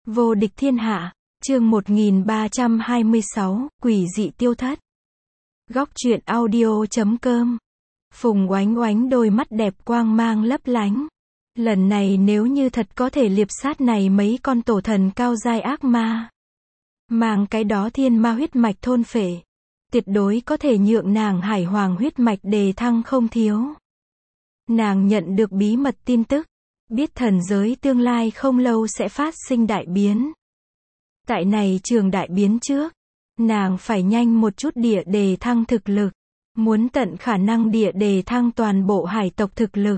Vô địch thiên hạ, chương 1326, quỷ dị tiêu thất. Góc truyện audio.com. Phùng Oánh Oánh đôi mắt đẹp quang mang lấp lánh. Lần này nếu như thật có thể liệp sát này mấy con tổ thần cao giai ác ma, mang cái đó thiên ma huyết mạch thôn phệ, tuyệt đối có thể nhượng nàng hải hoàng huyết mạch đề thăng không thiếu. Nàng nhận được bí mật tin tức, biết thần giới tương lai không lâu sẽ phát sinh đại biến. Tại này trường đại biến trước, nàng phải nhanh một chút địa đề thăng thực lực, muốn tận khả năng địa đề thăng toàn bộ hải tộc thực lực.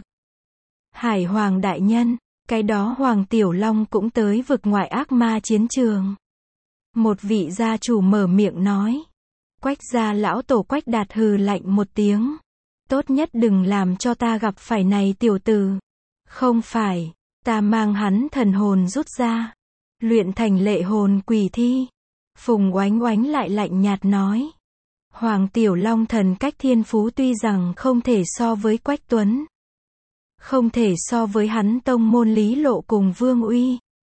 Hải hoàng đại nhân, cái đó Hoàng Tiểu Long cũng tới vực ngoại ác ma chiến trường. Một vị gia chủ mở miệng nói. Quách gia lão tổ Quách Đạt hừ lạnh một tiếng. Tốt nhất đừng làm cho ta gặp phải này tiểu tử. Không phải, ta mang hắn thần hồn rút ra, luyện thành lệ hồn quỷ thi. Phùng Oánh Oánh lại lạnh nhạt nói. Hoàng Tiểu Long thần cách thiên phú tuy rằng không thể so với Quách Tuấn, không thể so với hắn tông môn Lý Lộ cùng Vương Uy,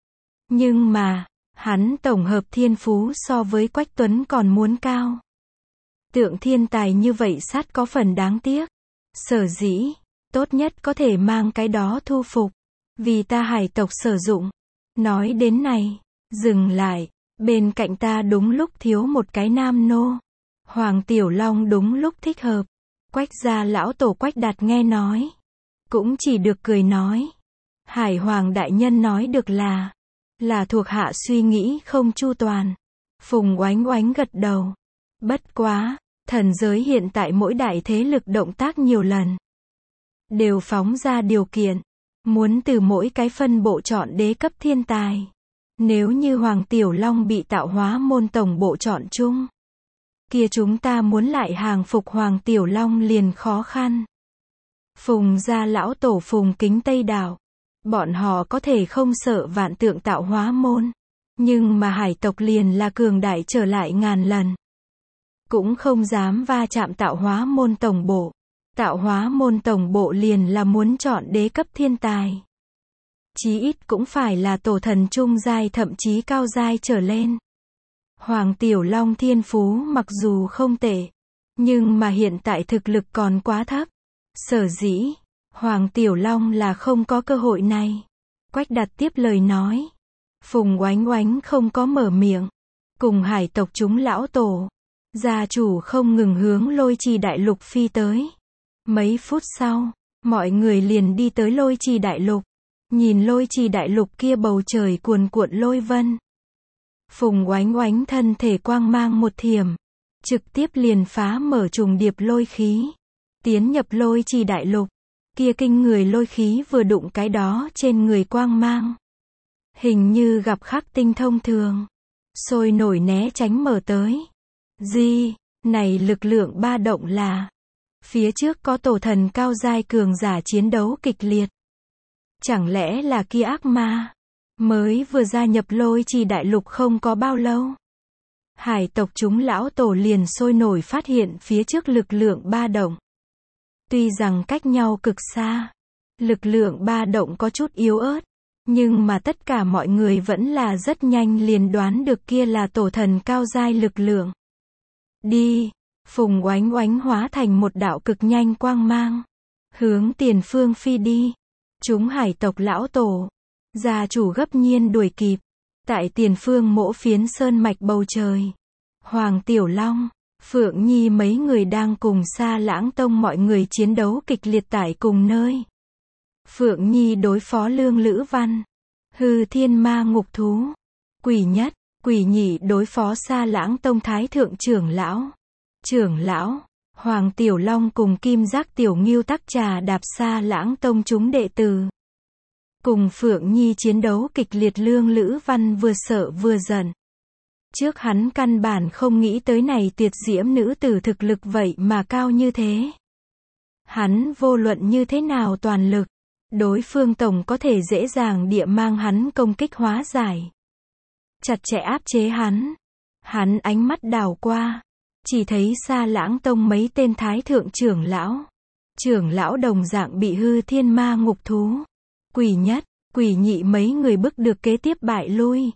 nhưng mà, hắn tổng hợp thiên phú so với Quách Tuấn còn muốn cao. Tượng thiên tài như vậy sát có phần đáng tiếc. Sở dĩ, tốt nhất có thể mang cái đó thu phục, vì ta hải tộc sử dụng. Nói đến này, dừng lại, bên cạnh ta đúng lúc thiếu một cái nam nô. Hoàng Tiểu Long đúng lúc thích hợp. Quách gia lão tổ Quách Đạt nghe nói, cũng chỉ được cười nói. Hải hoàng đại nhân nói được là thuộc hạ suy nghĩ không chu toàn. Phùng Oánh Oánh gật đầu. Bất quá, thần giới hiện tại mỗi đại thế lực động tác nhiều lần, đều phóng ra điều kiện, muốn từ mỗi cái phân bộ chọn đế cấp thiên tài. Nếu như Hoàng Tiểu Long bị tạo hóa môn tổng bộ chọn chung, kia chúng ta muốn lại hàng phục Hoàng Tiểu Long liền khó khăn. Phùng gia lão tổ Phùng Kính Tây Đảo, bọn họ có thể không sợ vạn tượng tạo hóa môn, nhưng mà hải tộc liền là cường đại trở lại ngàn lần, cũng không dám va chạm tạo hóa môn tổng bộ. Tạo hóa môn tổng bộ liền là muốn chọn đế cấp thiên tài, chí ít cũng phải là tổ thần trung giai thậm chí cao giai trở lên. Hoàng Tiểu Long thiên phú mặc dù không tệ, nhưng mà hiện tại thực lực còn quá thấp. Sở dĩ, Hoàng Tiểu Long là không có cơ hội này. Quách Đạt tiếp lời nói. Phùng Oánh Oánh không có mở miệng. Cùng hải tộc chúng lão tổ, gia chủ không ngừng hướng Lôi Trì đại lục phi tới. Mấy phút sau, mọi người liền đi tới Lôi Trì đại lục. Nhìn Lôi Trì đại lục kia bầu trời cuồn cuộn lôi vân. Phùng Oánh Oánh thân thể quang mang một thiểm, trực tiếp liền phá mở trùng điệp lôi khí, tiến nhập Lôi Trì đại lục. Kia kinh người lôi khí vừa đụng cái đó trên người quang mang, hình như gặp khắc tinh thông thường, sôi nổi né tránh mở tới. Này lực lượng ba động là, phía trước có tổ thần cao giai cường giả chiến đấu kịch liệt. Chẳng lẽ là kia ác ma mới vừa gia nhập Lôi Trì đại lục không có bao lâu? Hải tộc chúng lão tổ liền sôi nổi phát hiện phía trước lực lượng ba động. Tuy rằng cách nhau cực xa, lực lượng ba động có chút yếu ớt, nhưng mà tất cả mọi người vẫn là rất nhanh liền đoán được kia là tổ thần cao giai lực lượng. Đi, Phùng Oánh Oánh hóa thành một đạo cực nhanh quang mang, hướng tiền phương phi đi. Chúng hải tộc lão tổ, gia chủ gấp nhiên đuổi kịp. Tại tiền phương mỗ phiến sơn mạch bầu trời, Hoàng Tiểu Long, Phượng Nhi mấy người đang cùng Sa Lãng Tông mọi người chiến đấu kịch liệt tại cùng nơi. Phượng Nhi đối phó Lương Lữ Văn, Hư Thiên Ma Ngục Thú, Quỷ Nhất, Quỷ Nhị đối phó Sa Lãng Tông Thái Thượng trưởng lão, Hoàng Tiểu Long cùng Kim Giác Tiểu Ngưu Tắc Trà đạp Sa Lãng Tông chúng đệ tử. Cùng Phượng Nhi chiến đấu kịch liệt. Lương Lữ Văn vừa sợ vừa giận. Trước hắn căn bản không nghĩ tới này tuyệt diễm nữ tử thực lực vậy mà cao như thế. Hắn vô luận như thế nào toàn lực, đối phương tổng có thể dễ dàng địa mang hắn công kích hóa giải, chặt chẽ áp chế hắn. Hắn ánh mắt đảo qua, chỉ thấy Sa Lãng Tông mấy tên thái thượng trưởng lão đồng dạng bị Hư Thiên Ma Ngục Thú, Quỷ Nhất, Quỷ Nhị mấy người bức được kế tiếp bại lui.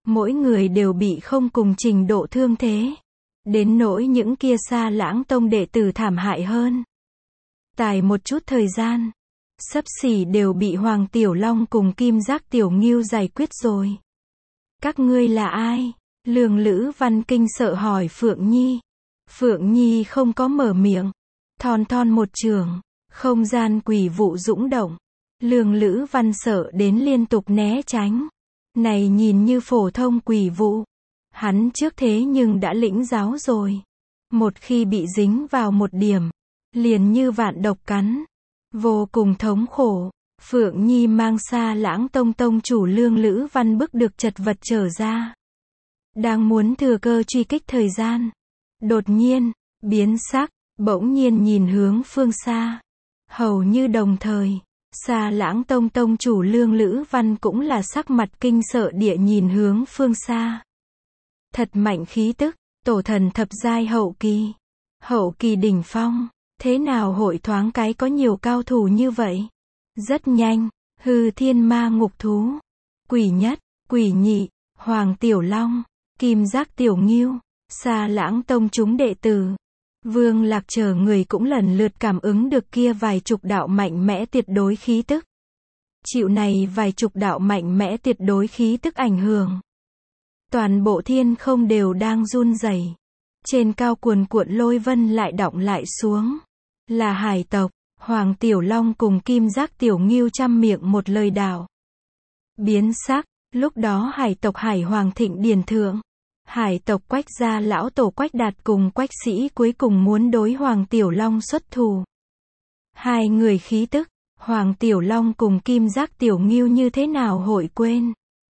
Mỗi người đều bị không cùng trình độ thương thế. Đến nỗi những kia Sa Lãng Tông đệ tử thảm hại hơn. Tài một chút thời gian, xấp xỉ đều bị Hoàng Tiểu Long cùng Kim Giác Tiểu Ngưu giải quyết rồi. Các ngươi là ai? Lương Lữ Văn kinh sợ hỏi Phượng Nhi. Phượng Nhi không có mở miệng. Thon thon một trường, không gian quỷ vụ dũng động. Lương Lữ Văn sợ đến liên tục né tránh. Này nhìn như phổ thông quỷ vụ. Hắn trước thế nhưng đã lĩnh giáo rồi. Một khi bị dính vào một điểm, liền như vạn độc cắn. Vô cùng thống khổ. Phượng Nhi mang Sa Lãng Tông tông chủ Lương Lữ Văn bức được chật vật trở ra. Đang muốn thừa cơ truy kích thời gian. Đột nhiên, biến sắc, bỗng nhiên nhìn hướng phương xa. Hầu như đồng thời, Sa Lãng Tông tông chủ Lương Lữ Văn cũng là sắc mặt kinh sợ địa nhìn hướng phương xa. Thật mạnh khí tức, tổ thần thập giai hậu kỳ. Hậu kỳ đỉnh phong, thế nào hội thoáng cái có nhiều cao thủ như vậy? Rất nhanh, Hư Thiên Ma Ngục Thú, Quỷ Nhất, Quỷ Nhị, Hoàng Tiểu Long, Kim Giác Tiểu Ngưu, Sa Lãng Tông chúng đệ tử. Vương Lạc chờ người cũng lần lượt cảm ứng được kia vài chục đạo mạnh mẽ tuyệt đối khí tức. Chịu này vài chục đạo mạnh mẽ tuyệt đối khí tức ảnh hưởng. Toàn bộ thiên không đều đang run rẩy. Trên cao cuồn cuộn lôi vân lại đọng lại xuống. Là hải tộc, Hoàng Tiểu Long cùng Kim Giác Tiểu Ngưu trăm miệng một lời đảo. Biến sắc, lúc đó hải tộc Hải Hoàng Thịnh Điền Thượng. Hải tộc Quách gia lão tổ Quách Đạt cùng Quách Sĩ cuối cùng muốn đối Hoàng Tiểu Long xuất thù. Hai người khí tức, Hoàng Tiểu Long cùng Kim Giác Tiểu Ngưu như thế nào hội quên.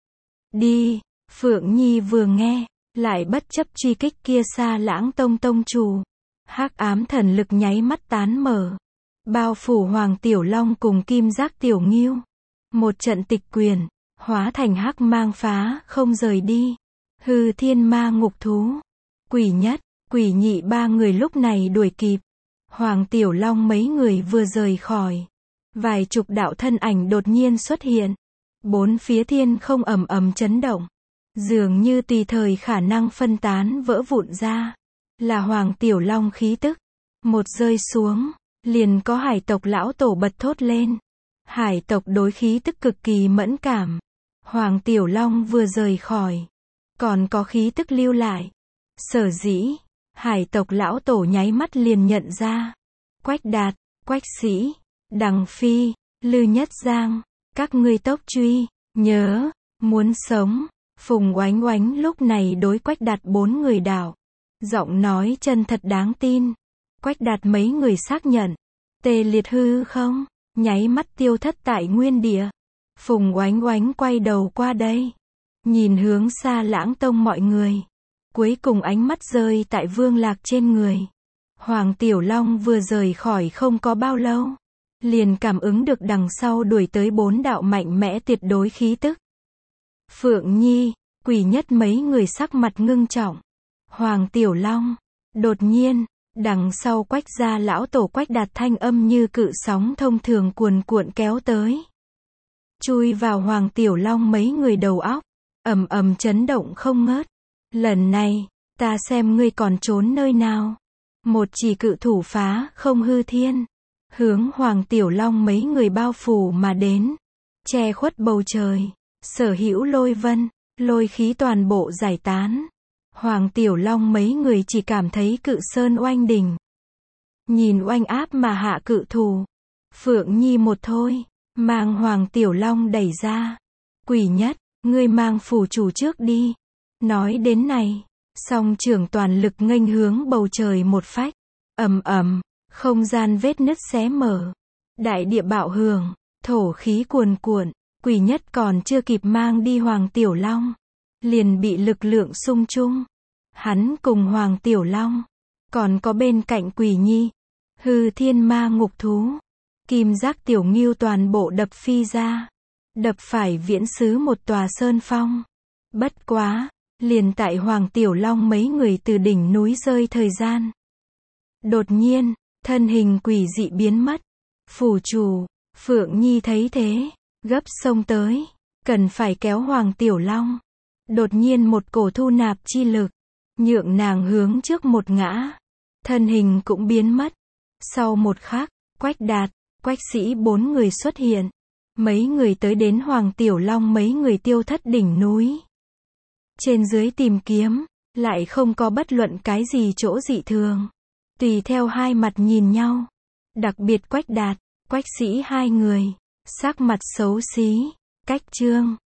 Đi, Phượng Nhi vừa nghe, lại bất chấp truy kích kia Sa Lãng Tông tông chủ. Hắc ám thần lực nháy mắt tán mở. Bao phủ Hoàng Tiểu Long cùng Kim Giác Tiểu Ngưu. Một trận tịch quyền, hóa thành hắc mang phá, không rời đi. Hư Thiên Ma Ngục Thú, Quỷ Nhất, Quỷ Nhị ba người lúc này đuổi kịp. Hoàng Tiểu Long mấy người vừa rời khỏi. Vài chục đạo thân ảnh đột nhiên xuất hiện. Bốn phía thiên không ầm ầm chấn động. Dường như tùy thời khả năng phân tán vỡ vụn ra. Là Hoàng Tiểu Long khí tức. Một rơi xuống, liền có hải tộc lão tổ bật thốt lên. Hải tộc đối khí tức cực kỳ mẫn cảm. Hoàng Tiểu Long vừa rời khỏi. Còn có khí tức lưu lại. Sở dĩ, hải tộc lão tổ nháy mắt liền nhận ra. Quách Đạt, Quách Sĩ, Đằng Phi, Lư Nhất Giang, các ngươi tốc truy, nhớ, muốn sống. Phùng Oánh Oánh lúc này đối Quách Đạt bốn người đảo. Giọng nói chân thật đáng tin. Quách Đạt mấy người xác nhận. Tê liệt hư không, nháy mắt tiêu thất tại nguyên địa. Phùng Oánh Oánh quay đầu qua đây. Nhìn hướng Sa Lãng Tông mọi người. Cuối cùng ánh mắt rơi tại Vương Lạc trên người. Hoàng Tiểu Long vừa rời khỏi không có bao lâu. Liền cảm ứng được đằng sau đuổi tới bốn đạo mạnh mẽ tuyệt đối khí tức. Phượng Nhi, Quỷ Nhất mấy người sắc mặt ngưng trọng. Hoàng Tiểu Long. Đột nhiên, đằng sau Quách gia lão tổ Quách Đạt thanh âm như cự sóng thông thường cuồn cuộn kéo tới. Chui vào Hoàng Tiểu Long mấy người đầu óc. Ầm ầm chấn động không ngớt. Lần này, ta xem ngươi còn trốn nơi nào. Một chỉ cự thủ phá không hư thiên. Hướng Hoàng Tiểu Long mấy người bao phủ mà đến. Che khuất bầu trời. Sở hữu lôi vân, lôi khí toàn bộ giải tán. Hoàng Tiểu Long mấy người chỉ cảm thấy cự sơn oanh đỉnh. Nhìn oanh áp mà hạ cự thủ. Phượng Nhi một thôi, mang Hoàng Tiểu Long đẩy ra. Quỷ Nhất, ngươi mang phù chủ trước đi. Nói đến này, song trưởng toàn lực nghênh hướng bầu trời một phách. Ầm ầm, không gian vết nứt xé mở. Đại địa bạo hưởng, thổ khí cuồn cuộn. Quỷ Nhất còn chưa kịp mang đi Hoàng Tiểu Long. Liền bị lực lượng xung chung. Hắn cùng Hoàng Tiểu Long. Còn có bên cạnh Quỷ Nhi. Hư Thiên Ma Ngục Thú. Kim Giác Tiểu Ngưu toàn bộ đập phi ra. Đập phải viễn xứ một tòa sơn phong. Bất quá, liền tại Hoàng Tiểu Long mấy người từ đỉnh núi rơi thời gian. Đột nhiên, thân hình quỷ dị biến mất. Phủ chủ, Phượng Nhi thấy thế, gấp xông tới, cần phải kéo Hoàng Tiểu Long. Đột nhiên một cổ thu nạp chi lực, nhượng nàng hướng trước một ngã. Thân hình cũng biến mất. Sau một khắc, Quách Đạt, Quách Sĩ bốn người xuất hiện. Mấy người tới đến Hoàng Tiểu Long, mấy người Tiêu Thất đỉnh núi. Trên dưới tìm kiếm, lại không có bất luận cái gì chỗ dị thường. Tùy theo hai mặt nhìn nhau. Đặc biệt Quách Đạt, Quách Sĩ hai người, sắc mặt xấu xí. Cách Trương,